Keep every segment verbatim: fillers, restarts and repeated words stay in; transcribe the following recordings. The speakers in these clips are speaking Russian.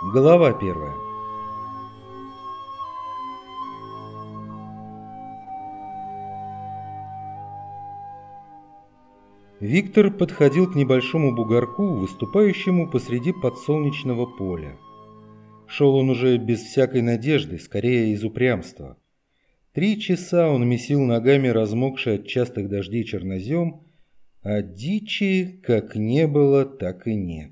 Глава первая. Виктор подходил к небольшому бугорку, выступающему посреди подсолнечного поля. Шел он уже без всякой надежды, скорее из упрямства. Три часа он месил ногами размокший от частых дождей чернозем, а дичи как не было, так и нет.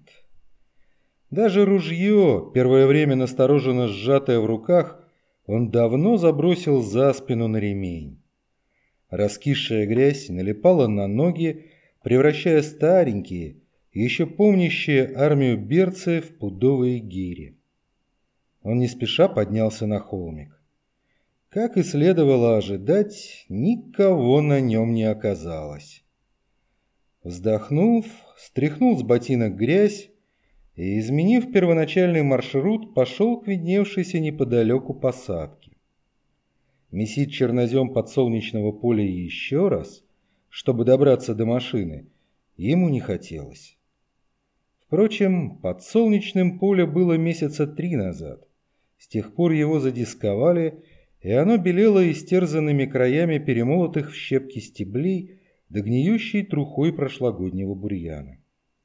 Даже ружье, первое время настороженно сжатое в руках, он давно забросил за спину на ремень. Раскисшая грязь налипала на ноги, превращая старенькие, еще помнящие армию берцы в пудовые гири. Он не спеша поднялся на холмик. Как и следовало ожидать, никого на нем не оказалось. Вздохнув, стряхнул с ботинок грязь и, изменив первоначальный маршрут, пошел к видневшейся неподалеку посадке. Месить чернозем подсолнечного поля еще раз, чтобы добраться до машины, ему не хотелось. Впрочем, подсолнечным поле было месяца три назад. С тех пор его задисковали, и оно белело истерзанными краями перемолотых в щепки стеблей да гниющей трухой прошлогоднего бурьяна.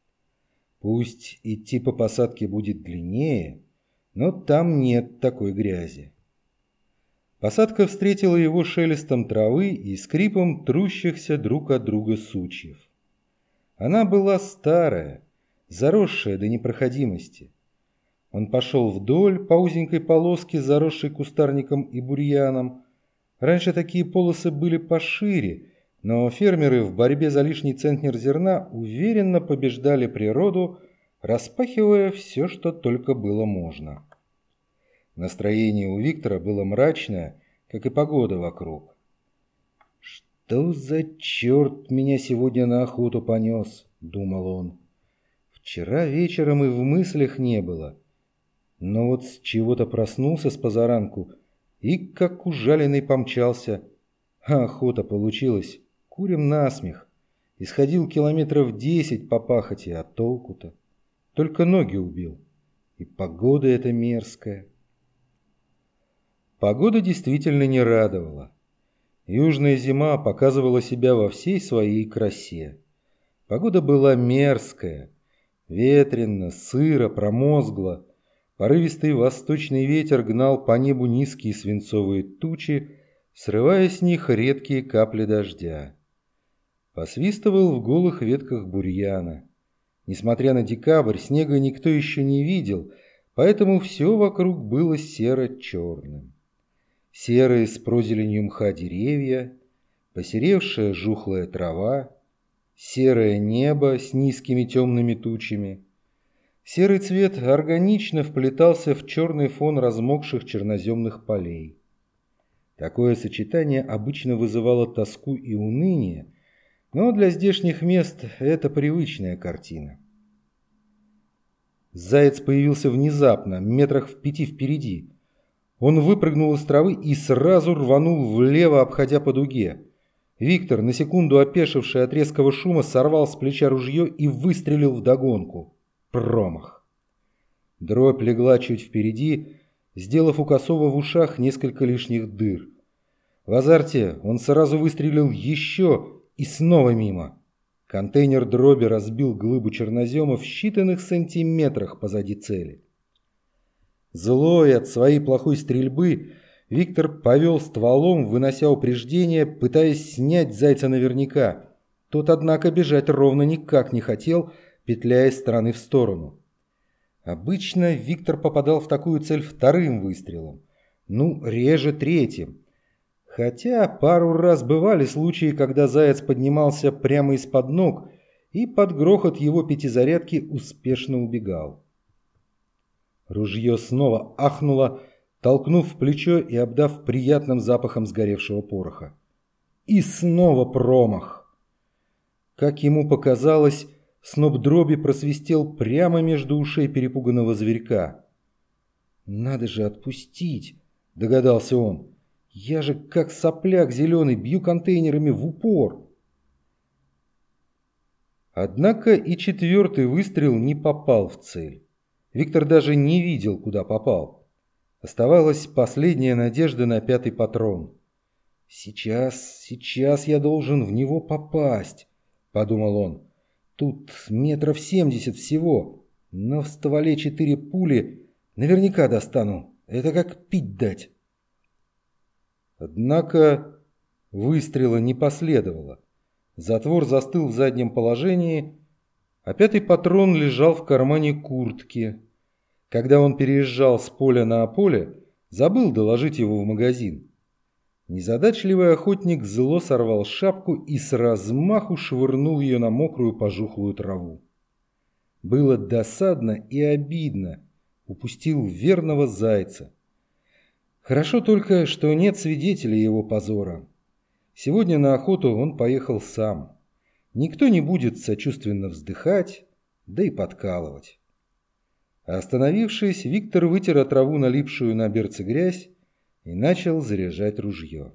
Пусть идти по посадке будет длиннее, но там нет такой грязи. Посадка встретила его шелестом травы и скрипом трущихся друг от друга сучьев. Она была старая, заросшая до непроходимости. Он пошел вдоль по узенькой полоске, заросшей кустарником и бурьяном. Раньше такие полосы были пошире, но фермеры в борьбе за лишний центнер зерна уверенно побеждали природу, распахивая все, что только было можно. Настроение у Виктора было мрачное, как и погода вокруг. «Что за черт меня сегодня на охоту понес?» – думал он. «Вчера вечером и в мыслях не было. Но вот с чего-то проснулся с позаранку и, как ужаленный, помчался. А охота получилась. Курим насмех. Исходил километров десять по пахоте, а толку-то? Только ноги убил. И погода эта мерзкая». Погода действительно не радовала. Южная зима показывала себя во всей своей красе. Погода была мерзкая. Ветрено, сыро, промозгло. Порывистый восточный ветер гнал по небу низкие свинцовые тучи, срывая с них редкие капли дождя. Посвистывал в голых ветках бурьяна. Несмотря на декабрь, снега никто еще не видел, поэтому все вокруг было серо-черным. Серые с прозеленью мха деревья, посеревшая жухлая трава, серое небо с низкими темными тучами. Серый цвет органично вплетался в черный фон размокших черноземных полей. Такое сочетание обычно вызывало тоску и уныние, но для здешних мест это привычная картина. Заяц появился внезапно, метрах в пяти впереди. Он выпрыгнул из травы и сразу рванул влево, обходя по дуге. Виктор, на секунду опешивший от резкого шума, сорвал с плеча ружье и выстрелил вдогонку. Промах. Дробь легла чуть впереди, сделав у Косова в ушах несколько лишних дыр. В азарте он сразу выстрелил еще и снова мимо. Контейнер дроби разбил глыбу чернозема в считанных сантиметрах позади цели. Злой от своей плохой стрельбы, Виктор повел стволом, вынося упреждение, пытаясь снять зайца наверняка. Тот, однако, бежать ровно никак не хотел, петляя из стороны в сторону. Обычно Виктор попадал в такую цель вторым выстрелом, ну, реже третьим. Хотя пару раз бывали случаи, когда заяц поднимался прямо из-под ног и под грохот его пятизарядки успешно убегал. Ружье снова ахнуло, толкнув в плечо и обдав приятным запахом сгоревшего пороха. И снова промах. Как ему показалось, сноп дроби просвистел прямо между ушей перепуганного зверька. «Надо же отпустить», — догадался он. «Я же как сопляк зеленый бью контейнерами в упор». Однако и четвертый выстрел не попал в цель. Виктор даже не видел, куда попал. Оставалась последняя надежда на пятый патрон. «Сейчас, сейчас я должен в него попасть», — подумал он. «Тут метров семьдесят всего, но в стволе четыре пули наверняка достану. Это как пить дать». Однако выстрела не последовало. Затвор застыл в заднем положении, а пятый патрон лежал в кармане куртки. Когда он переезжал с поля на поле, забыл доложить его в магазин. Незадачливый охотник зло сорвал шапку и с размаху швырнул ее на мокрую пожухлую траву. Было досадно и обидно. Упустил верного зайца. Хорошо только, что нет свидетелей его позора. Сегодня на охоту он поехал сам. Никто не будет сочувственно вздыхать, да и подкалывать. Остановившись, Виктор вытер от траву налипшую на берцы грязь и начал заряжать ружье.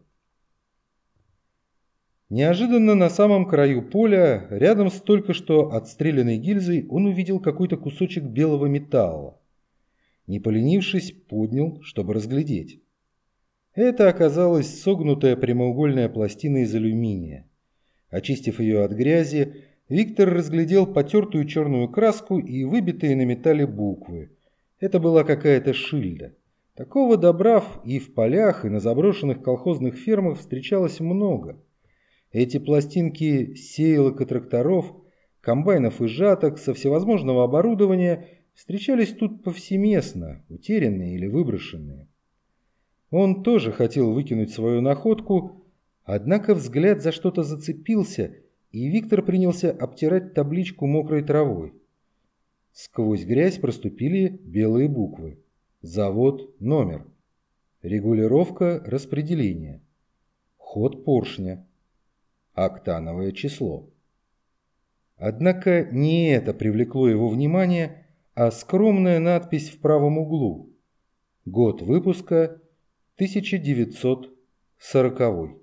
Неожиданно на самом краю поля, рядом с только что отстрелянной гильзой, он увидел какой-то кусочек белого металла. Не поленившись, поднял, чтобы разглядеть. Это оказалась согнутая прямоугольная пластина из алюминия. Очистив ее от грязи, Виктор разглядел потертую черную краску и выбитые на металле буквы. Это была какая-то шильда. Такого добра и в полях, и на заброшенных колхозных фермах встречалось много. Эти пластинки сеялок и тракторов, комбайнов и жаток со всевозможного оборудования встречались тут повсеместно, утерянные или выброшенные. Он тоже хотел выкинуть свою находку, однако взгляд за что-то зацепился, и Виктор принялся обтирать табличку мокрой травой. Сквозь грязь проступили белые буквы. Завод, номер. Регулировка распределения. Ход поршня. Октановое число. Однако не это привлекло его внимание, а скромная надпись в правом углу. Год выпуска тысяча девятьсот сороковой.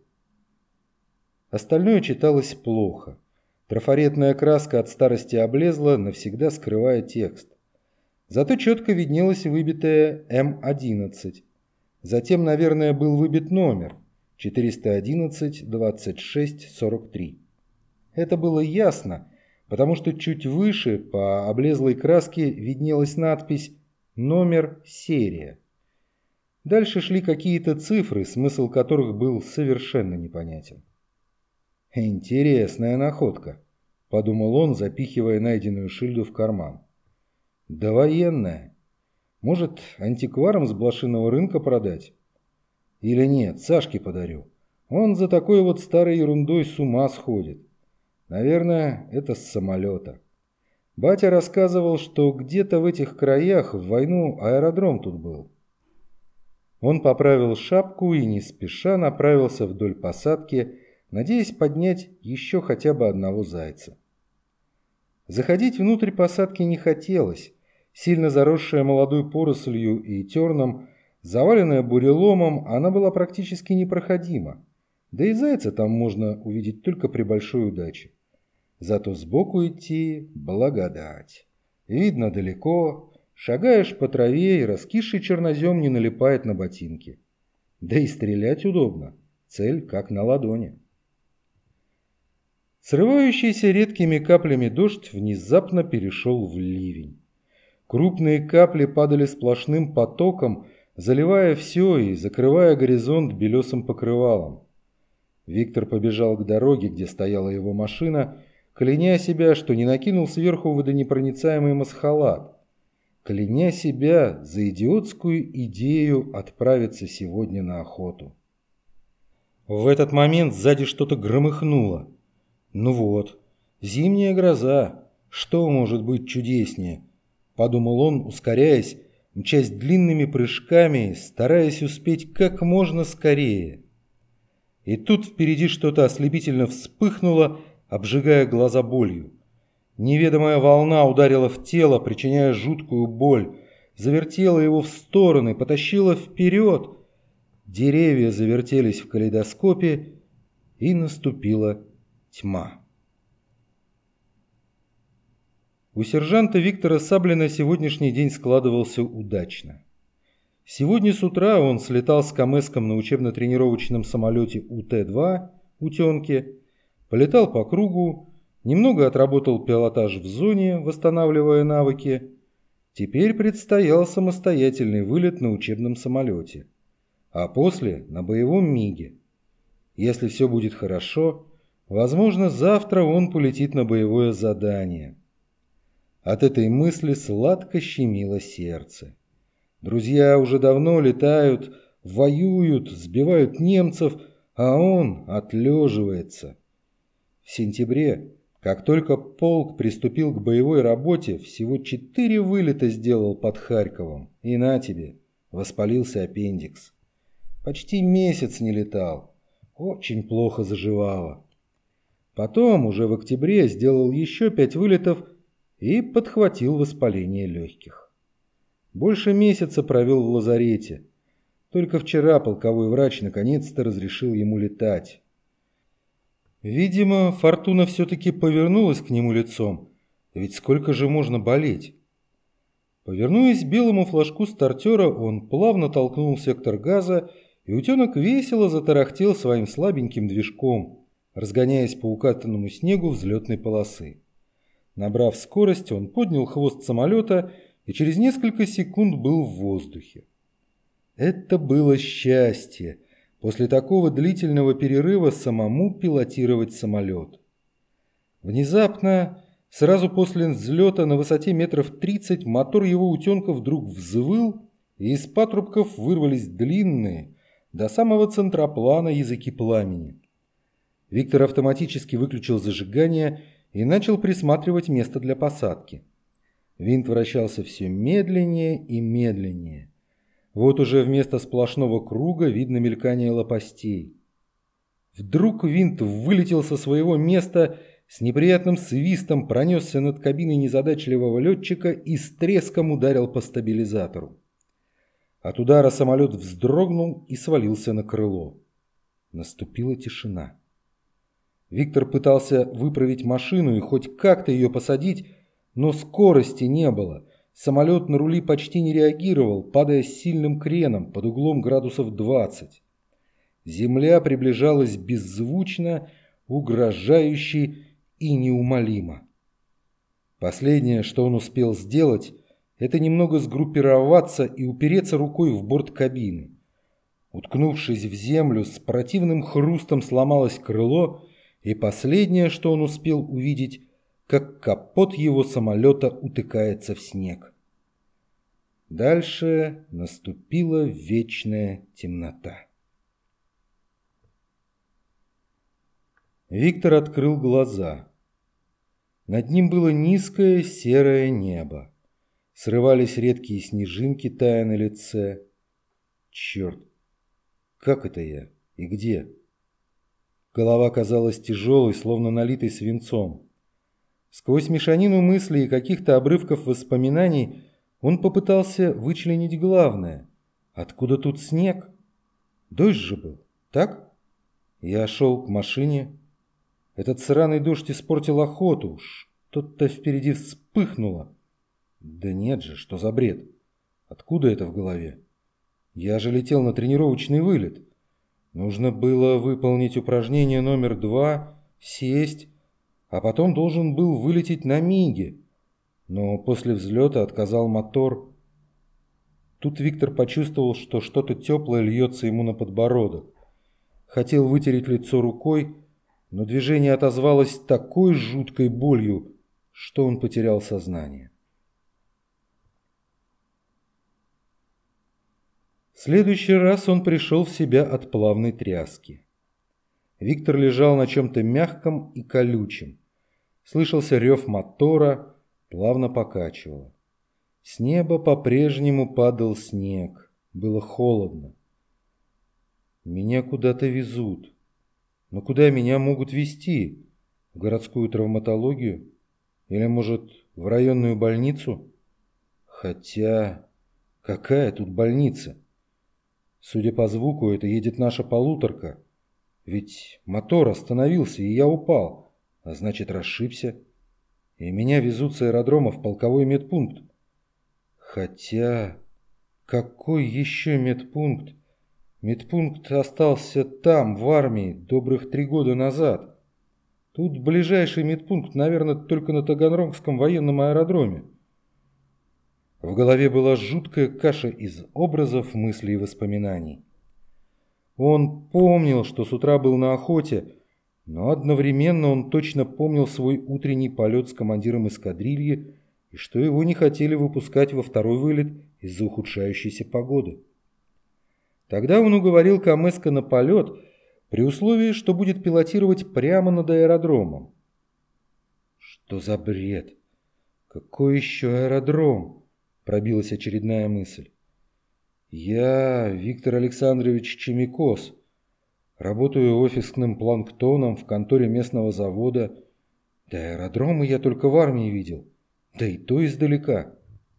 Остальное читалось плохо. Трафаретная краска от старости облезла, навсегда скрывая текст. Зато четко виднелась выбитая эм одиннадцать. Затем, наверное, был выбит номер четыреста одиннадцать двадцать шесть сорок три. Это было ясно, потому что чуть выше по облезлой краске виднелась надпись «Номер, серия». Дальше шли какие-то цифры, смысл которых был совершенно непонятен. «Интересная находка», — подумал он, запихивая найденную шильду в карман. «Довоенная. Может, антикварам с блошиного рынка продать? Или нет, Сашке подарю. Он за такой вот старой ерундой с ума сходит. Наверное, это с самолета. Батя рассказывал, что где-то в этих краях в войну аэродром тут был». Он поправил шапку и не спеша направился вдоль посадки, надеясь поднять еще хотя бы одного зайца. Заходить внутрь посадки не хотелось. Сильно заросшая молодой порослью и терном, заваленная буреломом, она была практически непроходима. Да и зайца там можно увидеть только при большой удаче. Зато сбоку идти – благодать. Видно далеко, шагаешь по траве, и раскисший чернозем не налипает на ботинки. Да и стрелять удобно, цель как на ладони. Срывающийся редкими каплями дождь внезапно перешел в ливень. Крупные капли падали сплошным потоком, заливая все и закрывая горизонт белесым покрывалом. Виктор побежал к дороге, где стояла его машина, кляня себя, что не накинул сверху водонепроницаемый масхалат, кляня себя за идиотскую идею отправиться сегодня на охоту. В этот момент сзади что-то громыхнуло. «Ну вот, зимняя гроза, что может быть чудеснее?» – подумал он, ускоряясь, мчась длинными прыжками, стараясь успеть как можно скорее. И тут впереди что-то ослепительно вспыхнуло, обжигая глаза болью. Неведомая волна ударила в тело, причиняя жуткую боль, завертела его в стороны, потащила вперед. Деревья завертелись в калейдоскопе, и наступила тьма. Тьма. У сержанта Виктора Саблина сегодняшний день складывался удачно. Сегодня с утра он слетал с Камэском на учебно-тренировочном самолете У Т два «Утенки», полетал по кругу, немного отработал пилотаж в зоне, восстанавливая навыки. Теперь предстоял самостоятельный вылет на учебном самолете, а после на боевом МиГе. Если все будет хорошо, возможно, завтра он полетит на боевое задание. От этой мысли сладко щемило сердце. Друзья уже давно летают, воюют, сбивают немцев, а он отлеживается. В сентябре, как только полк приступил к боевой работе, всего четыре вылета сделал под Харьковом. И на тебе, воспалился аппендикс. Почти месяц не летал. Очень плохо заживало. Потом, уже в октябре, сделал еще пять вылетов и подхватил воспаление легких. Больше месяца провел в лазарете. Только вчера полковой врач наконец-то разрешил ему летать. Видимо, фортуна все-таки повернулась к нему лицом. Ведь сколько же можно болеть? Повинуясь белому флажку стартера, он плавно толкнул сектор газа, и утенок весело затарахтел своим слабеньким движком, разгоняясь по укатанному снегу взлетной полосы. Набрав скорость, он поднял хвост самолета и через несколько секунд был в воздухе. Это было счастье. После такого длительного перерыва самому пилотировать самолет. Внезапно, сразу после взлета на высоте метров тридцать, мотор его утенка вдруг взвыл, и из патрубков вырвались длинные, до самого центроплана языки пламени. Виктор автоматически выключил зажигание и начал присматривать место для посадки. Винт вращался все медленнее и медленнее. Вот уже вместо сплошного круга видно мелькание лопастей. Вдруг винт вылетел со своего места, с неприятным свистом пронесся над кабиной незадачливого летчика и с треском ударил по стабилизатору. От удара самолет вздрогнул и свалился на крыло. Наступила тишина. Виктор пытался выправить машину и хоть как-то ее посадить, но скорости не было. Самолет на рули почти не реагировал, падая с сильным креном под углом градусов двадцать. Земля приближалась беззвучно, угрожающе и неумолимо. Последнее, что он успел сделать, это немного сгруппироваться и упереться рукой в борт кабины. Уткнувшись в землю, с противным хрустом сломалось крыло, и последнее, что он успел увидеть, как капот его самолета утыкается в снег. Дальше наступила вечная темнота. Виктор открыл глаза. Над ним было низкое серое небо. Срывались редкие снежинки, тая на лице. Черт, как это я и где? Голова казалась тяжелой, словно налитой свинцом. Сквозь мешанину мыслей и каких-то обрывков воспоминаний он попытался вычленить главное. Откуда тут снег? Дождь же был, так? Я шел к машине. Этот сраный дождь испортил охоту. Что-то впереди вспыхнуло. Да нет же, что за бред? Откуда это в голове? Я же летел на тренировочный вылет. Нужно было выполнить упражнение номер два, сесть, а потом должен был вылететь на МиГе. Но после взлета отказал мотор. Тут Виктор почувствовал, что что-то теплое льется ему на подбородок. Хотел вытереть лицо рукой, но движение отозвалось такой жуткой болью, что он потерял сознание. В следующий раз он пришел в себя от плавной тряски. Виктор лежал на чем-то мягком и колючем. Слышался рев мотора, плавно покачивало. С неба по-прежнему падал снег. Было холодно. Меня куда-то везут. Но куда меня могут везти? В городскую травматологию? Или, может, в районную больницу? Хотя, какая тут больница? Судя по звуку, это едет наша полуторка. Ведь мотор остановился, и я упал, а значит, расшибся. и меня везут с аэродрома в полковой медпункт. Хотя, какой еще медпункт? Медпункт остался там, в армии, добрых три года назад. Тут ближайший медпункт, наверное, только на Таганрогском военном аэродроме. В голове была жуткая каша из образов, мыслей и воспоминаний. Он помнил, что с утра был на охоте, но одновременно он точно помнил свой утренний полет с командиром эскадрильи и что его не хотели выпускать во второй вылет из-за ухудшающейся погоды. Тогда он уговорил Камэска на полет при условии, что будет пилотировать прямо над аэродромом. Что за бред? Какой еще аэродром? Пробилась очередная мысль. Я Виктор Александрович Чемикос. Работаю офисным планктоном в конторе местного завода. Да аэродромы я только в армии видел. Да и то издалека.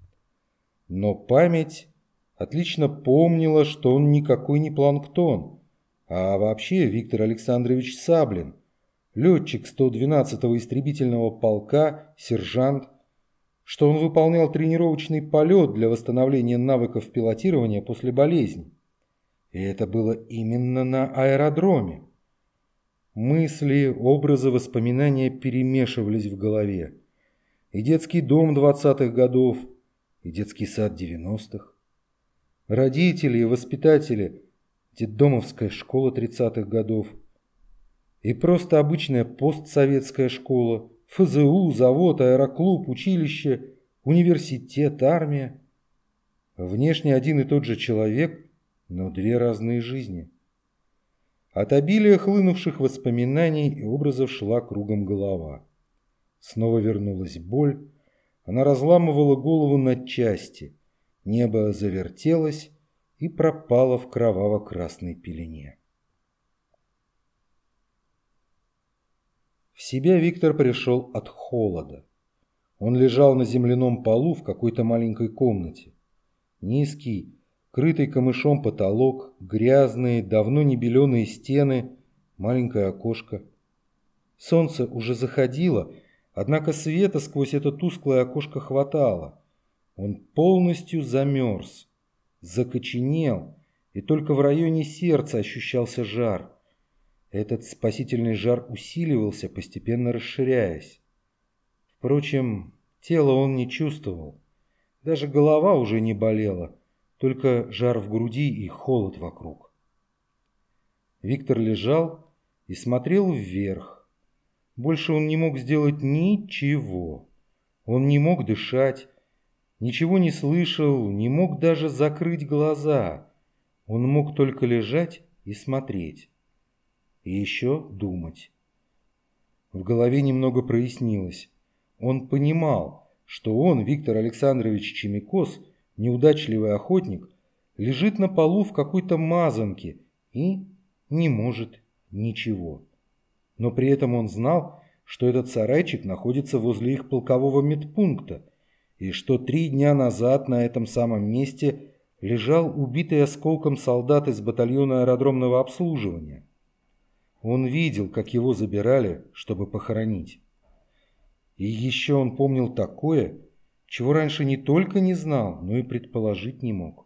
Но память отлично помнила, что он никакой не планктон, а вообще Виктор Александрович Саблин, летчик сто двенадцатого истребительного полка, сержант, что он выполнял тренировочный полет для восстановления навыков пилотирования после болезни. И это было именно на аэродроме. Мысли, образы, воспоминания перемешивались в голове. И детский дом двадцатых годов, и детский сад девяностых. Родители и воспитатели, детдомовская школа тридцатых годов. И просто обычная постсоветская школа, эф зэ у, завод, аэроклуб, училище, университет, армия. Внешне один и тот же человек, но две разные жизни. От обилия хлынувших воспоминаний и образов шла кругом голова. Снова вернулась боль. Она разламывала голову на части. Небо завертелось и пропало в кроваво-красной пелене. В себя Виктор пришел от холода. Он лежал на земляном полу в какой-то маленькой комнате. Низкий, крытый камышом потолок, грязные, давно не беленые стены, маленькое окошко. Солнце уже заходило, однако света сквозь это тусклое окошко хватало. Он полностью замерз, закоченел, и только в районе сердца ощущался жар. Этот спасительный жар усиливался, постепенно расширяясь. Впрочем, тело он не чувствовал. Даже голова уже не болела, только жар в груди и холод вокруг. Виктор лежал и смотрел вверх. Больше он не мог сделать ничего. Он не мог дышать, ничего не слышал, не мог даже закрыть глаза. Он мог только лежать и смотреть. И еще думать. В голове немного прояснилось. Он понимал, что он, Виктор Александрович Чемикос, неудачливый охотник, лежит на полу в какой-то мазанке и не может ничего. Но при этом он знал, что этот сарайчик находится возле их полкового медпункта, и что три дня назад на этом самом месте лежал убитый осколком солдат из батальона аэродромного обслуживания. Он видел, как его забирали, чтобы похоронить. И еще он помнил такое, чего раньше не только не знал, но и предположить не мог.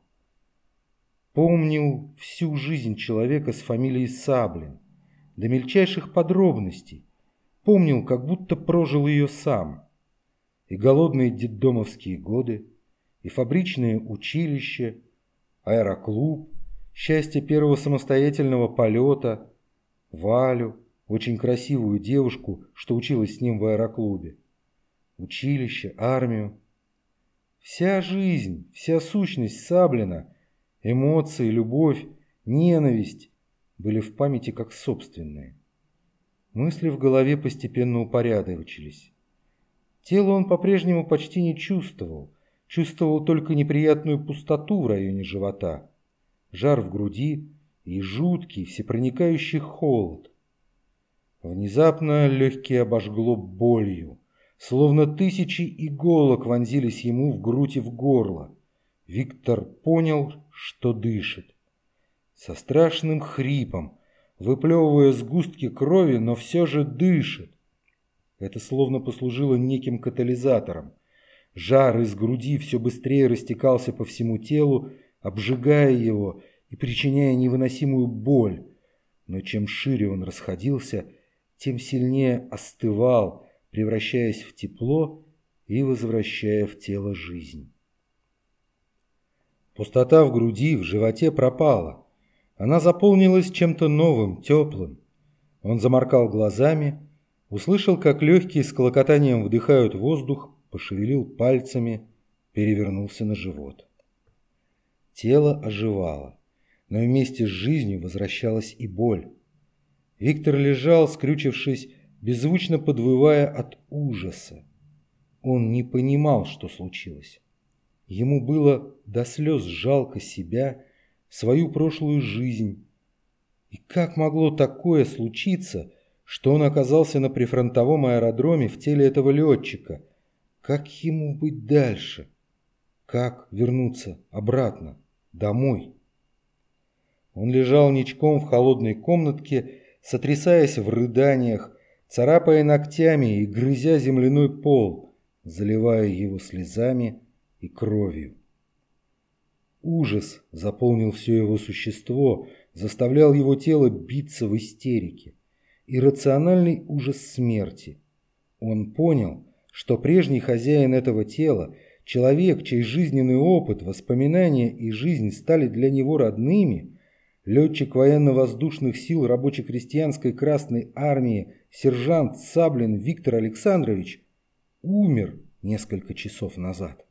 Помнил всю жизнь человека с фамилией Саблин, до мельчайших подробностей. Помнил, как будто прожил ее сам. И голодные детдомовские годы, и фабричное училище, аэроклуб, счастье первого самостоятельного полета, Валю, очень красивую девушку, что училась с ним в аэроклубе, училище, армию. Вся жизнь, вся сущность Саблина, эмоции, любовь, ненависть были в памяти как собственные. Мысли в голове постепенно упорядочились. Тело он по-прежнему почти не чувствовал, чувствовал только неприятную пустоту в районе живота, жар в груди и жуткий, всепроникающий холод. Внезапно легкие обожгло болью, словно тысячи иголок вонзились ему в грудь и в горло. Виктор понял, что дышит. Со страшным хрипом, выплевывая сгустки крови, но все же дышит. Это словно послужило неким катализатором. Жар из груди все быстрее растекался по всему телу, обжигая его и причиняя невыносимую боль. Но чем шире он расходился, тем сильнее остывал, превращаясь в тепло и возвращая в тело жизнь. Пустота в груди, в животе пропала. Она заполнилась чем-то новым, теплым. Он заморгал глазами, услышал, как легкие с клокотанием вдыхают воздух, пошевелил пальцами, перевернулся на живот. Тело оживало, но вместе с жизнью возвращалась и боль. Виктор лежал, скрючившись, беззвучно подвывая от ужаса. Он не понимал, что случилось. Ему было до слез жалко себя, свою прошлую жизнь. И как могло такое случиться, что он оказался на прифронтовом аэродроме в теле этого летчика? Как ему быть дальше? Как вернуться обратно, домой? Он лежал ничком в холодной комнатке, сотрясаясь в рыданиях, царапая ногтями и грызя земляной пол, заливая его слезами и кровью. Ужас заполнил все его существо, заставлял его тело биться в истерике. Иррациональный ужас смерти. Он понял, что прежний хозяин этого тела, человек, чей жизненный опыт, воспоминания и жизнь стали для него родными, летчик военно-воздушных сил рабоче-крестьянской Красной Армии сержант Саблин Виктор Александрович, умер несколько часов назад.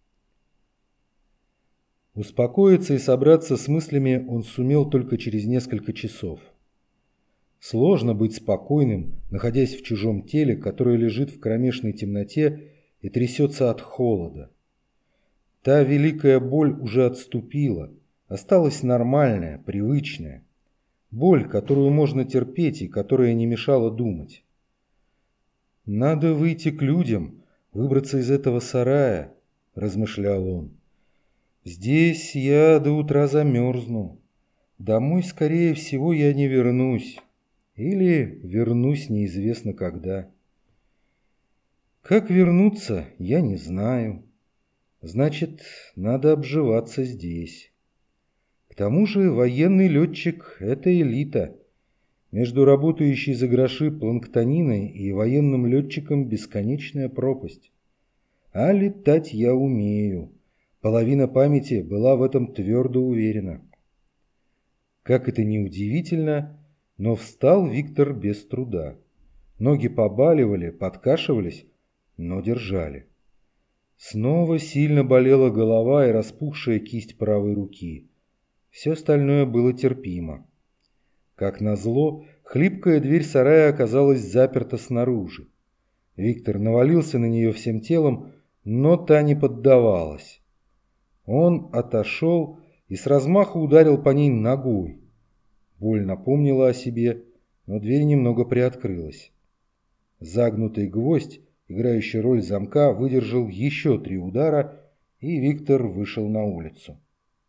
Успокоиться и собраться с мыслями он сумел только через несколько часов. Сложно быть спокойным, находясь в чужом теле, которое лежит в кромешной темноте и трясется от холода. Та великая боль уже отступила, осталась нормальная, привычная. Боль, которую можно терпеть и которая не мешала думать. «Надо выйти к людям, выбраться из этого сарая», – размышлял он. «Здесь я до утра замерзну. Домой, скорее всего, я не вернусь. Или вернусь неизвестно когда. Как вернуться, я не знаю. Значит, надо обживаться здесь. К тому же военный летчик – это элита. Между работающей за гроши планктониной и военным летчиком бесконечная пропасть. А летать я умею. Половина памяти была в этом твердо уверена». Как это ни удивительно, но встал Виктор без труда. Ноги побаливали, подкашивались, но держали. Снова сильно болела голова и распухшая кисть правой руки. Все остальное было терпимо. Как назло, хлипкая дверь сарая оказалась заперта снаружи. Виктор навалился на нее всем телом, но та не поддавалась. Он отошел и с размаху ударил по ней ногой. Боль напомнила о себе, но дверь немного приоткрылась. Загнутый гвоздь, играющий роль замка, выдержал еще три удара, и Виктор вышел на улицу.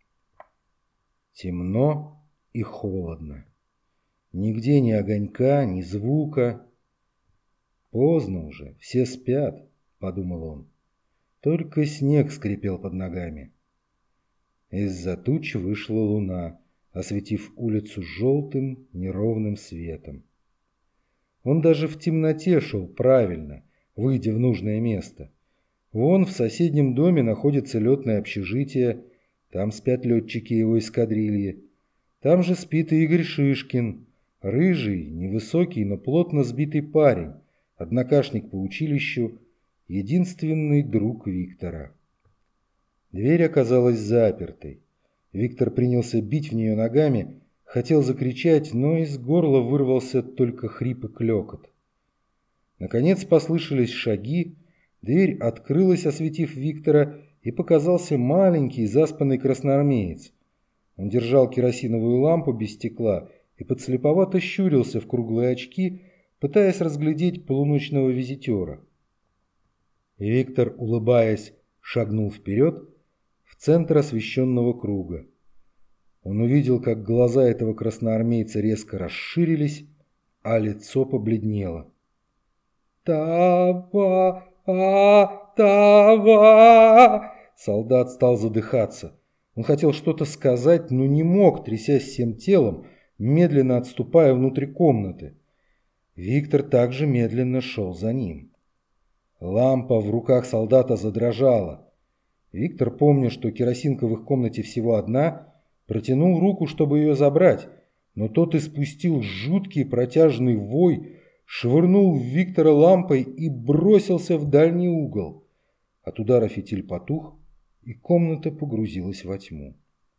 Темно и холодно. Нигде ни огонька, ни звука. «Поздно уже, все спят», — подумал он. Только снег скрипел под ногами. Из-за туч вышла луна, осветив улицу желтым неровным светом. Он даже в темноте шел правильно, выйдя в нужное место. Вон в соседнем доме находится летное общежитие, там спят летчики его эскадрильи. Там же спит и Игорь Шишкин, рыжий, невысокий, но плотно сбитый парень, однокашник по училищу, единственный друг Виктора. Дверь оказалась запертой. Виктор принялся бить в нее ногами, хотел закричать, но из горла вырвался только хрип и клёкот. Наконец послышались шаги, дверь открылась, осветив Виктора, и показался маленький заспанный красноармеец. Он держал керосиновую лампу без стекла и подслеповато щурился в круглые очки, пытаясь разглядеть полуночного визитера. Виктор, улыбаясь, шагнул вперед в центр освещенного круга. Он увидел, как глаза этого красноармейца резко расширились, а лицо побледнело. Тава, а, тава. Солдат стал задыхаться. Он хотел что-то сказать, но не мог, трясясь всем телом, медленно отступая внутрь комнаты. Виктор также медленно шел за ним. Лампа в руках солдата задрожала. Виктор, помня, что керосинка в их комнате всего одна, протянул руку, чтобы ее забрать, но тот испустил жуткий протяжный вой, швырнул в Виктора лампой и бросился в дальний угол. От удара фитиль потух, и комната погрузилась во тьму.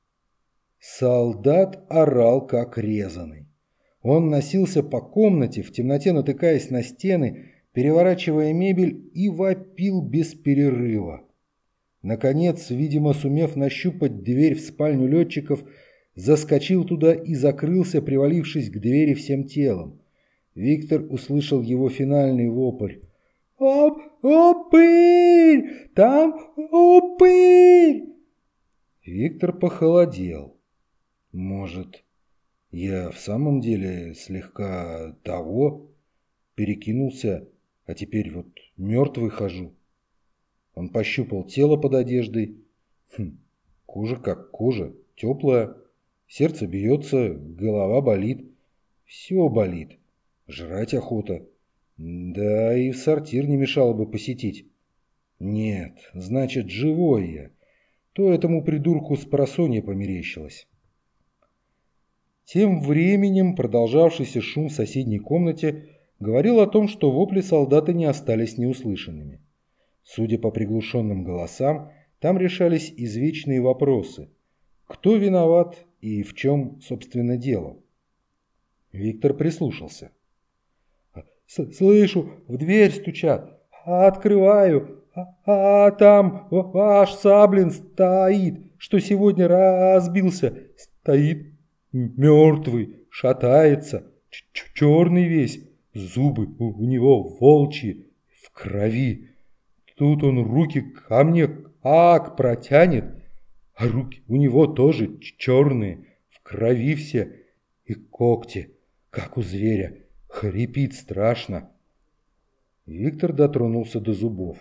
Солдат орал, как резаный. Он носился по комнате, в темноте натыкаясь на стены, переворачивая мебель, и вопил без перерыва. Наконец, видимо, сумев нащупать дверь в спальню летчиков, заскочил туда и закрылся, привалившись к двери всем телом. Виктор услышал его финальный вопль. «Оп, упырь! Там упырь!» Виктор похолодел. «Может, я в самом деле слегка того перекинулся, а теперь вот мертвый хожу?» Он пощупал тело под одеждой. Хм, кожа как кожа, теплая, сердце бьется, голова болит, все болит, жрать охота. Да и в сортир не мешало бы посетить. Нет, значит, живой я. То этому придурку спросонья померещилось. Тем временем продолжавшийся шум в соседней комнате говорил о том, что вопли солдата не остались неуслышанными. Судя по приглушенным голосам, там решались извечные вопросы. Кто виноват и в чем, собственно, дело? Виктор прислушался. «Слышу, в дверь стучат. Открываю, а, а там ваш Саблин стоит, что сегодня разбился. Стоит мертвый, шатается, черный весь, зубы у него волчьи, в крови. Тут он руки ко мне как протянет, а руки у него тоже черные, в крови все, и когти, как у зверя, хрипит страшно». Виктор дотронулся до зубов.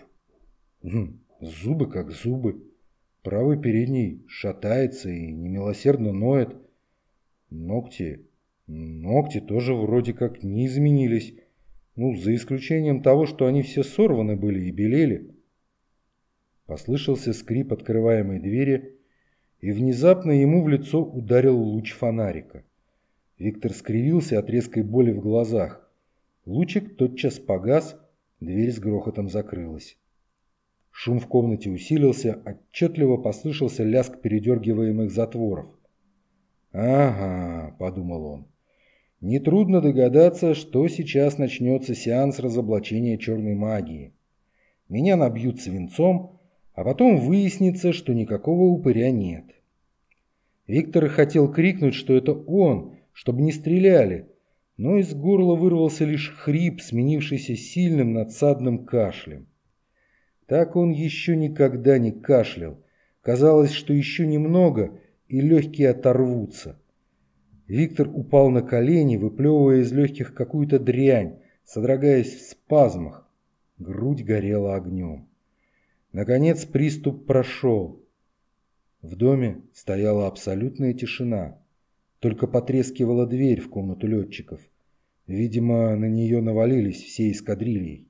Зубы как зубы. Правый передний шатается и немилосердно ноет. Ногти, ногти тоже вроде как не изменились. Ну, за исключением того, что они все сорваны были и белели. Послышался скрип открываемой двери, и внезапно ему в лицо ударил луч фонарика. Виктор скривился от резкой боли в глазах. Лучик тотчас погас, дверь с грохотом закрылась. Шум в комнате усилился, отчетливо послышался лязг передергиваемых затворов. «Ага», — подумал он, — «нетрудно догадаться, что сейчас начнется сеанс разоблачения черной магии. Меня набьют свинцом, а потом выяснится, что никакого упыря нет». Виктор хотел крикнуть, что это он, чтобы не стреляли, но из горла вырвался лишь хрип, сменившийся сильным надсадным кашлем. Так он еще никогда не кашлял. Казалось, что еще немного, и легкие оторвутся. Виктор упал на колени, выплевывая из легких какую-то дрянь, содрогаясь в спазмах. Грудь горела огнем. Наконец приступ прошел. В доме стояла абсолютная тишина. Только потрескивала дверь в комнату летчиков. Видимо, на нее навалились всей эскадрильей.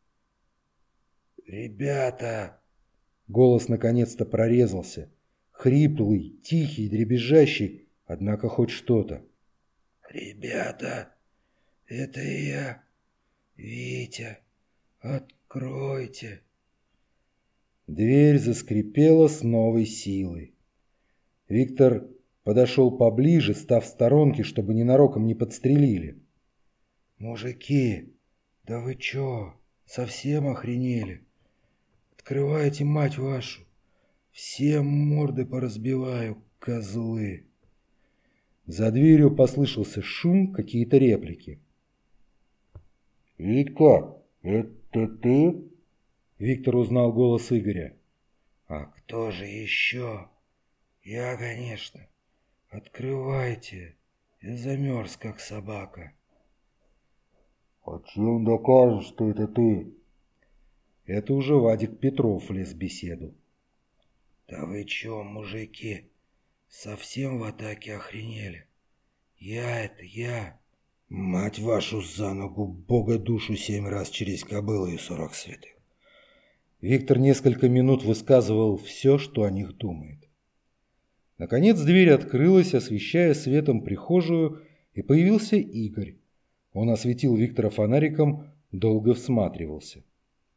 «Ребята!» Голос наконец-то прорезался. Хриплый, тихий, дребезжащий, однако хоть что-то. «Ребята, это я, Витя. Откройте!» Дверь заскрипела с новой силой. Виктор подошел поближе, став в сторонке, чтобы ненароком не подстрелили. «Мужики, да вы чё, совсем охренели? Открывайте, мать вашу! Всем морды поразбиваю, козлы!» За дверью послышался шум, какие-то реплики. «Витька, это ты?» Виктор узнал голос Игоря. «А кто же еще?» «Я, конечно. Открывайте. Я замерз, как собака». А чем докажешь, что это ты? Это уже Вадик Петров влез в беседу. Да вы чё, мужики, совсем в атаке охренели? Я это, я. Мать вашу за ногу, бога душу семь раз через кобылу и сорок святых. Виктор несколько минут высказывал все, что о них думает. Наконец дверь открылась, освещая светом прихожую, и появился Игорь. Он осветил Виктора фонариком, долго всматривался.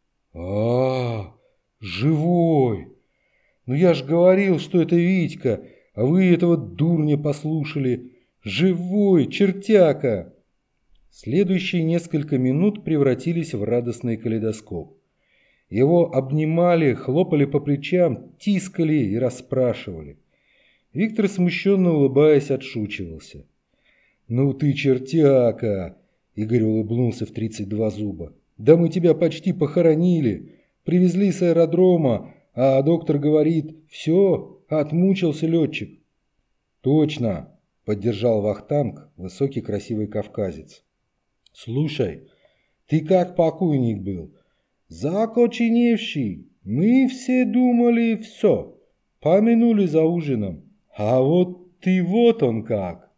а, живой! Ну я ж говорил, что это Витька, а вы этого дурня послушали. Живой, чертяка!» Следующие несколько минут превратились в радостный калейдоскоп. Его обнимали, хлопали по плечам, тискали и расспрашивали. Виктор, смущенно улыбаясь, отшучивался. «Ну ты чертяка!» – Игорь улыбнулся в тридцать два зуба. «Да мы тебя почти похоронили. Привезли с аэродрома, а доктор говорит, все, отмучился летчик». «Точно!» – поддержал вахтанг, высокий красивый кавказец. «Слушай, ты как покойник был? Закоченевший. Мы все думали, все, помянули за ужином. А вот ты вот он как!»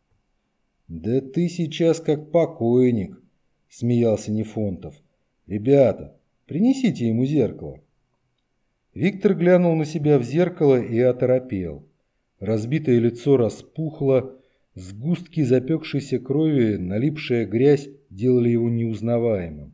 «Да ты сейчас как покойник», – смеялся Нефонтов. «Ребята, принесите ему зеркало». Виктор глянул на себя в зеркало и оторопел. Разбитое лицо распухло, сгустки запекшейся крови, налипшая грязь делали его неузнаваемым.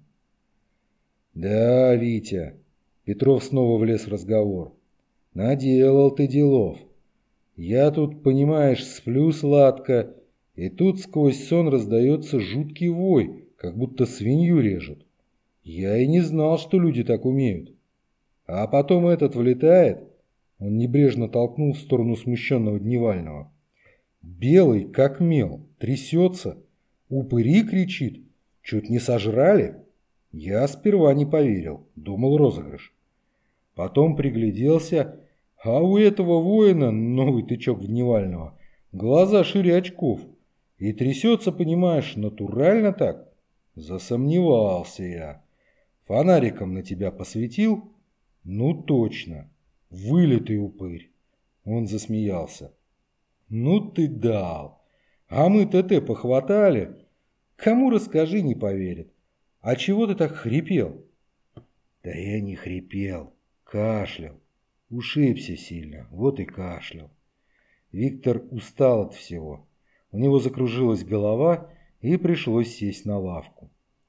«Да, Витя», – Петров снова влез в разговор, – «наделал ты делов. Я тут, понимаешь, сплю сладко, и тут сквозь сон раздается жуткий вой, как будто свинью режут. Я и не знал, что люди так умеют. А потом этот влетает», – он небрежно толкнул в сторону смущенного Дневального. «Белый, как мел, трясется, упыри кричит, чуть не сожрали». Я сперва не поверил, думал розыгрыш. Потом пригляделся, а у этого воина, новый тычок в Дневального, глаза шире очков. И трясется, понимаешь, натурально так. Засомневался я. Фонариком на тебя посветил? Ну точно, вылитый упырь. Он засмеялся. Ну ты дал. А мы ТТ похватали. Кому расскажи, не поверит. А чего ты так хрипел? Да я не хрипел, кашлял. Ушибся сильно, вот и кашлял. Виктор устал от всего. У него закружилась голова, и пришлось сесть на лавку.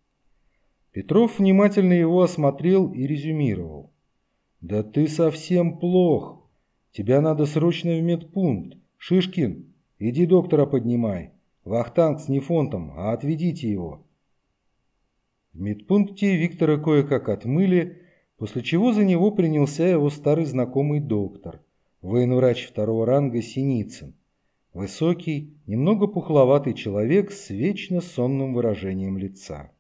Петров внимательно его осмотрел и резюмировал. «Да ты совсем плох. Тебя надо срочно в медпункт. Шишкин, иди доктора поднимай. Вахтанг с Нефонтом, а отведите его». В медпункте Виктора кое-как отмыли, после чего за него принялся его старый знакомый доктор, военврач второго ранга Синицын. Высокий, немного пухловатый человек с вечно сонным выражением лица.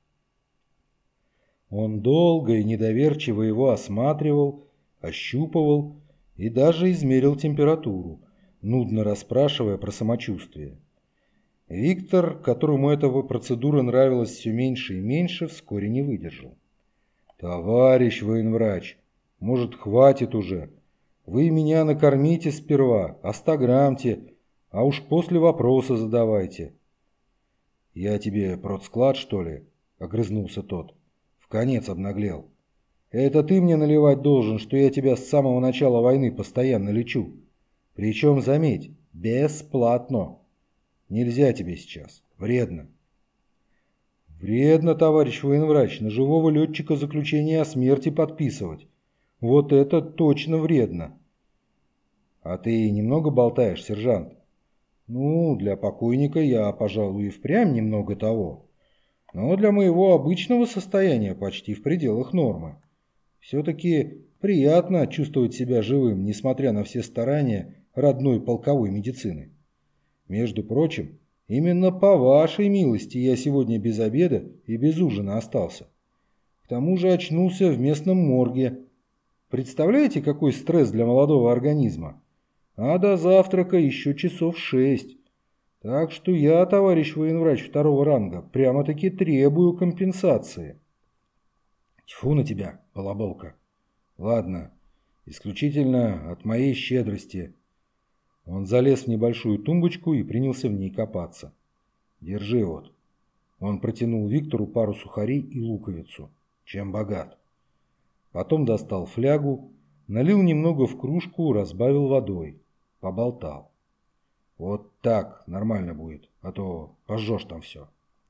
Он долго и недоверчиво его осматривал, ощупывал и даже измерил температуру, нудно расспрашивая про самочувствие. Виктор, которому эта процедура нравилась все меньше и меньше, вскоре не выдержал. «Товарищ военврач, может, хватит уже? Вы меня накормите сперва, остаграммте, а уж после вопроса задавайте». «Я тебе продсклад, что ли?» – огрызнулся тот. «Вконец обнаглел. Это ты мне наливать должен, что я тебя с самого начала войны постоянно лечу. Причем, заметь, бесплатно. Нельзя тебе сейчас. Вредно». «Вредно, товарищ военврач, на живого летчика заключение о смерти подписывать. Вот это точно вредно». «А ты немного болтаешь, сержант?» «Ну, для покойника я, пожалуй, и впрямь немного того. Но для моего обычного состояния почти в пределах нормы. Все-таки приятно чувствовать себя живым, несмотря на все старания родной полковой медицины. Между прочим, именно по вашей милости я сегодня без обеда и без ужина остался. К тому же очнулся в местном морге. Представляете, какой стресс для молодого организма? А до завтрака еще часов шесть. Так что я, товарищ военврач второго ранга, прямо-таки требую компенсации. Тьфу на тебя, балаболка. Ладно, исключительно от моей щедрости. Он залез в небольшую тумбочку и принялся в ней копаться. Держи вот. Он протянул Виктору пару сухарей и луковицу. Чем богат. Потом достал флягу, налил немного в кружку, разбавил водой. Поболтал. Вот так нормально будет, а то пожжешь там все.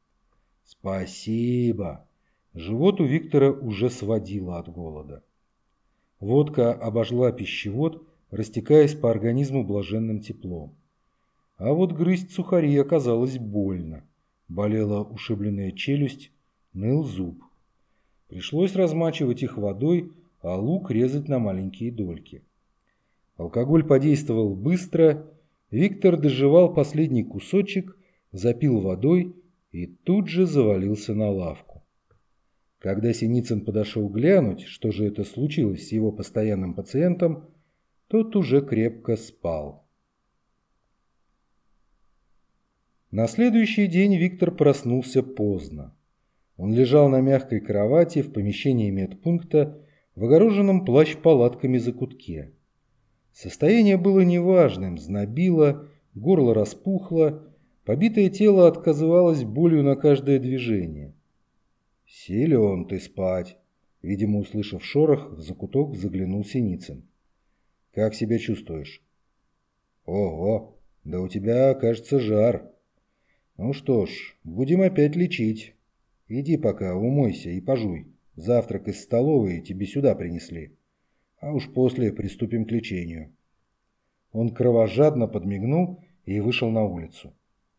Спасибо. Живот у Виктора уже сводило от голода. Водка обожгла пищевод, растекаясь по организму блаженным теплом. А вот грызть сухари оказалось больно. Болела ушибленная челюсть, ныл зуб. Пришлось размачивать их водой, а лук резать на маленькие дольки. Алкоголь подействовал быстро. Виктор дожевал последний кусочек, запил водой и тут же завалился на лавку. Когда Синицын подошел глянуть, что же это случилось с его постоянным пациентом, тот уже крепко спал. На следующий день Виктор проснулся поздно. Он лежал на мягкой кровати в помещении медпункта в огороженном плащ-палатками закутке. Состояние было неважным, знобило, горло распухло, побитое тело отказывалось болью на каждое движение. «Силен ты спать!» Видимо, услышав шорох, в закуток заглянул Синицын. «Как себя чувствуешь?» «Ого, да у тебя, кажется, жар. Ну что ж, будем опять лечить. Иди пока, умойся и пожуй. Завтрак из столовой тебе сюда принесли. А уж после приступим к лечению». Он кровожадно подмигнул и вышел на улицу.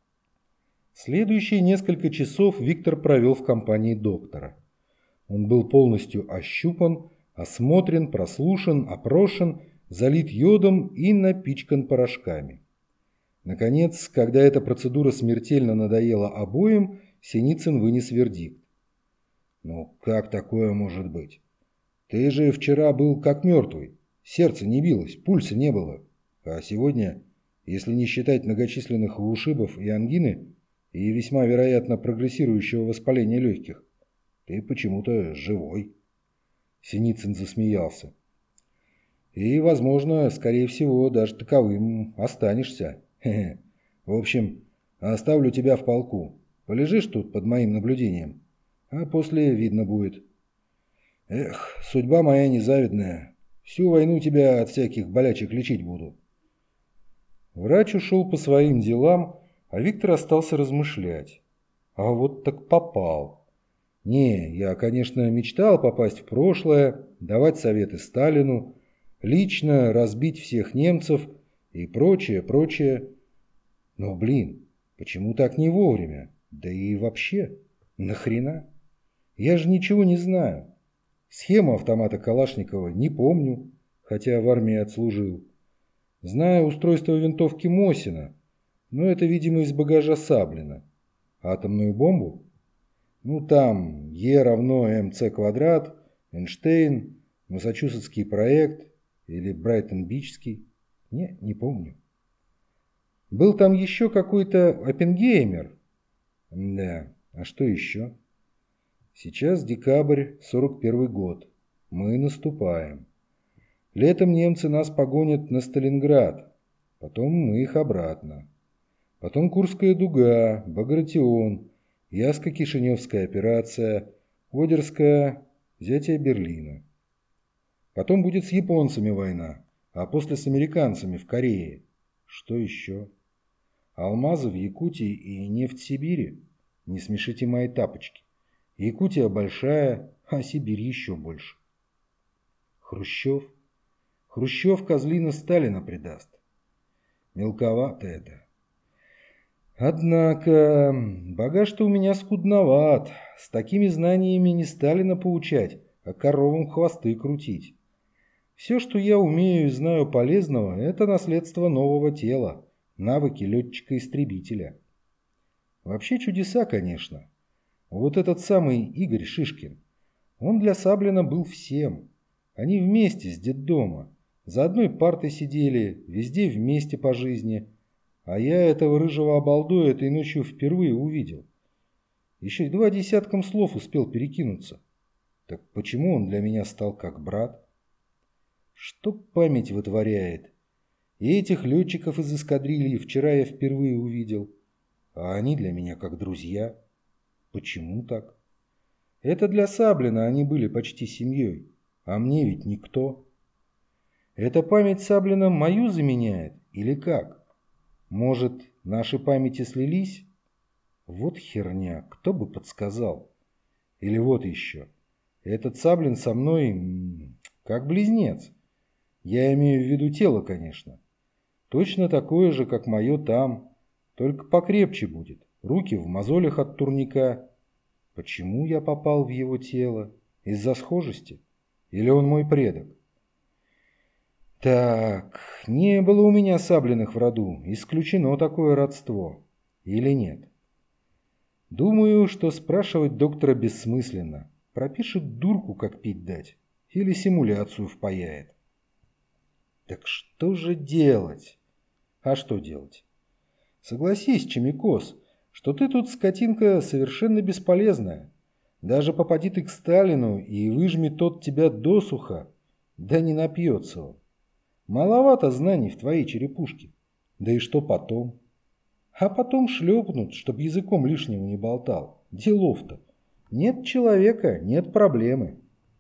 Следующие несколько часов Виктор провел в компании доктора. Он был полностью ощупан, осмотрен, прослушан, опрошен, залит йодом и напичкан порошками. Наконец, когда эта процедура смертельно надоела обоим, Синицын вынес вердикт. «Ну, как такое может быть? Ты же вчера был как мертвый. Сердце не билось, пульса не было. А сегодня, если не считать многочисленных ушибов и ангины, и весьма вероятно прогрессирующего воспаления легких, ты почему-то живой». Синицын засмеялся. «И, возможно, скорее всего, даже таковым останешься. Хе-хе. В общем, оставлю тебя в полку. Полежишь тут под моим наблюдением, а после видно будет. Эх, судьба моя незавидная. Всю войну тебя от всяких болячек лечить буду». Врач ушел по своим делам, а Виктор остался размышлять. А вот так попал. Не, я, конечно, мечтал попасть в прошлое, давать советы Сталину, лично разбить всех немцев и прочее, прочее. Но, блин, почему так не вовремя? Да и вообще, нахрена? Я же ничего не знаю. Схему автомата Калашникова не помню, хотя в армии отслужил. Знаю устройство винтовки Мосина, но это, видимо, из багажа Саблина. Атомную бомбу? Ну, там Е равно МЦ квадрат, Эйнштейн, Массачусетский проект или Брайтон-Бичский. Не, не помню. Был там еще какой-то Оппенгеймер. Да, а что еще? Сейчас декабрь, сорок первый год. Мы наступаем. Летом немцы нас погонят на Сталинград. Потом мы их обратно. Потом Курская дуга, Багратион, Яско-Кишиневская операция, Одерская, взятие Берлина. Потом будет с японцами война, а после с американцами в Корее. Что еще? Алмазы в Якутии и нефть в Сибири? Не смешите мои тапочки. Якутия большая, а Сибирь еще больше. Хрущев? Хрущев козлина Сталина предаст. Мелковато это. Однако, багаж-то у меня скудноват. С такими знаниями не Сталина поучать, а коровам хвосты крутить. Все, что я умею и знаю полезного, это наследство нового тела, навыки летчика-истребителя. Вообще чудеса, конечно. Вот этот самый Игорь Шишкин, он для Саблина был всем. Они вместе с детдома, за одной партой сидели, везде вместе по жизни. А я этого рыжего обалдуя этой ночью впервые увидел. Еще два десятком слов успел перекинуться. Так почему он для меня стал как брат? Что память вытворяет? И этих летчиков из эскадрильи вчера я впервые увидел. А они для меня как друзья. Почему так? Это для Саблина они были почти семьей. А мне ведь никто. Эта память Саблина мою заменяет? Или как? Может, наши памяти слились? Вот херня, кто бы подсказал? Или вот еще. Этот Саблин со мной м, как близнец. Я имею в виду тело, конечно. Точно такое же, как мое там. Только покрепче будет. Руки в мозолях от турника. Почему я попал в его тело? Из-за схожести? Или он мой предок? Так, не было у меня Саблиных в роду. Исключено такое родство. Или нет? Думаю, что спрашивать доктора бессмысленно. Пропишет дурку, как пить дать. Или симуляцию впаяет. Так что же делать? А что делать? Согласись, Чемикос, что ты тут скотинка совершенно бесполезная. Даже попади ты к Сталину и выжми тот тебя досуха, да не напьется он. Маловато знаний в твоей черепушке. Да и что потом? А потом шлепнут, чтоб языком лишнего не болтал. Делов-то. Нет человека, нет проблемы.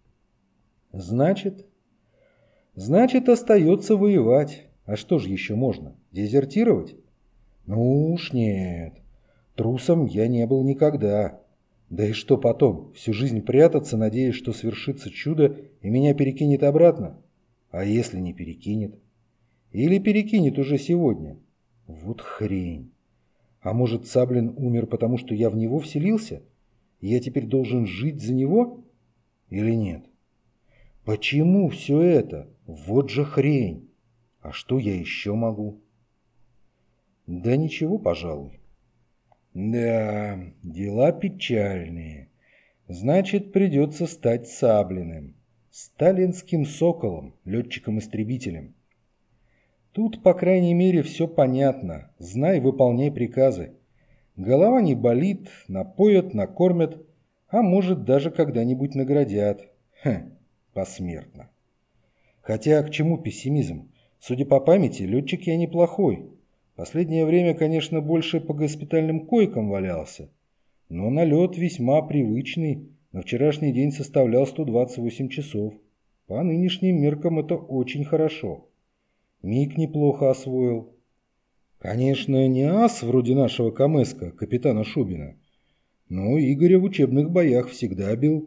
Значит... Значит, остается воевать. А что же еще можно? Дезертировать? Ну уж нет. Трусом я не был никогда. Да и что потом? Всю жизнь прятаться, надеясь, что свершится чудо и меня перекинет обратно? А если не перекинет? Или перекинет уже сегодня? Вот хрень. А может, Саблин умер, потому что я в него вселился? И я теперь должен жить за него? Или нет? Почему все это? Вот же хрень. А что я еще могу? Да ничего, пожалуй. Да, дела печальные. Значит, придется стать Саблиным. Сталинским соколом, летчиком-истребителем. Тут, по крайней мере, все понятно. Знай, выполняй приказы. Голова не болит, напоят, накормят, а может, даже когда-нибудь наградят. Хм, посмертно. Хотя к чему пессимизм? Судя по памяти, летчик я неплохой. Последнее время, конечно, больше по госпитальным койкам валялся. Но налет весьма привычный. На вчерашний день составлял сто двадцать восемь часов. По нынешним меркам это очень хорошо. Миг неплохо освоил. Конечно, не ас вроде нашего Камэска, капитана Шубина. Но Игоря в учебных боях всегда бил.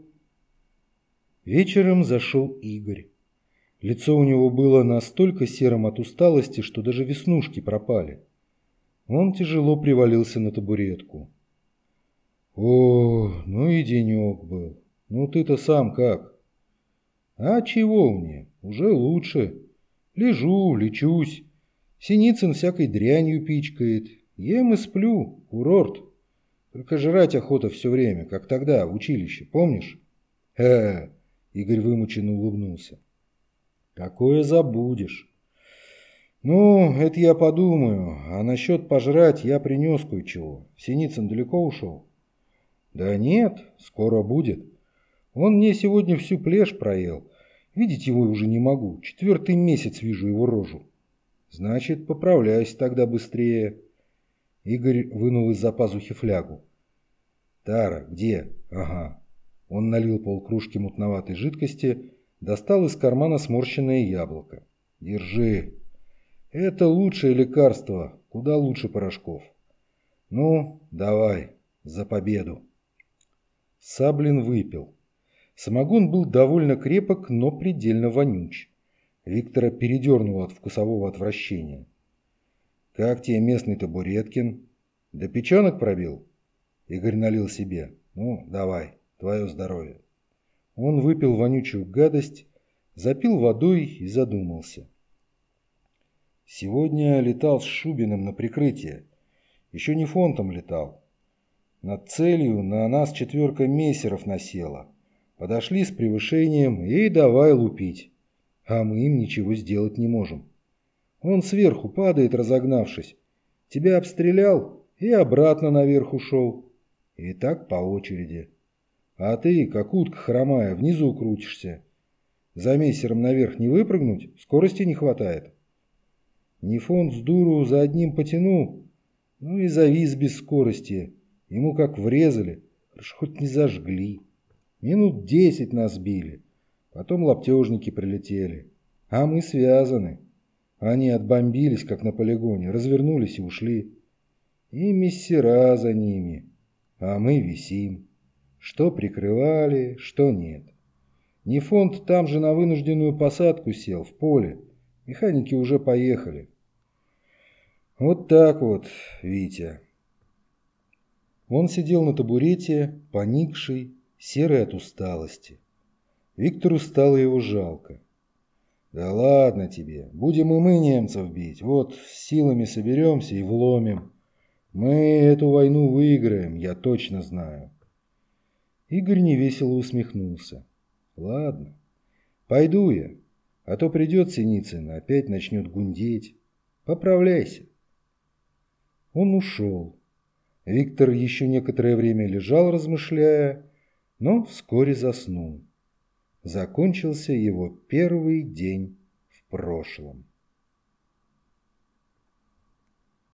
Вечером зашел Игорь. Лицо у него было настолько серым от усталости, что даже веснушки пропали. Он тяжело привалился на табуретку. О, ну и денек был. Ну ты-то сам как? А чего мне? Уже лучше. Лежу, лечусь. Синицын всякой дрянью пичкает. Ем и сплю. Курорт. Только жрать охота все время, как тогда, в училище, помнишь? Ха! Игорь вымученно улыбнулся. Какое забудешь. Ну, это я подумаю. А насчет пожрать я принес кое-чего. Синицын далеко ушел? Да нет, скоро будет. Он мне сегодня всю плешь проел. Видеть его уже не могу. Четвертый месяц вижу его рожу. Значит, поправляйся тогда быстрее. Игорь вынул из-за пазухи флягу. Тара, где? Ага. Он налил полкружки мутноватой жидкости, достал из кармана сморщенное яблоко. Держи. Это лучшее лекарство, куда лучше порошков. Ну, давай, за победу. Саблин выпил. Самогон был довольно крепок, но предельно вонюч. Виктора передернуло от вкусового отвращения. «Как тебе местный табуреткин? Да печенок пробил?» Игорь налил себе. «Ну, давай, твое здоровье». Он выпил вонючую гадость, запил водой и задумался. Сегодня летал с Шубиным на прикрытие. Еще не фонтом летал. Над целью на нас четверка мессеров насела. Подошли с превышением и давай лупить. А мы им ничего сделать не можем. Он сверху падает, разогнавшись. Тебя обстрелял и обратно наверх ушел. И так по очереди. А ты, как утка хромая, внизу крутишься. За мессером наверх не выпрыгнуть, скорости не хватает. Нефонт с дуру за одним потянул, ну и завис без скорости. Ему как врезали, хорошо хоть не зажгли. Минут десять нас били, потом лаптежники прилетели. А мы связаны. Они отбомбились, как на полигоне, развернулись и ушли. И мессера за ними, а мы висим. Что прикрывали, что нет. Нефонт там же на вынужденную посадку сел, в поле. Механики уже поехали. Вот так вот, Витя. Он сидел на табурете, поникший, серый от усталости. Виктору стало его жалко. Да ладно тебе, будем и мы немцев бить. Вот с силами соберемся и вломим. Мы эту войну выиграем, я точно знаю. Игорь невесело усмехнулся. Ладно, пойду я, а то придет Синицын, опять начнет гундеть. Поправляйся. Он ушел. Виктор еще некоторое время лежал, размышляя, но вскоре заснул. Закончился его первый день в прошлом.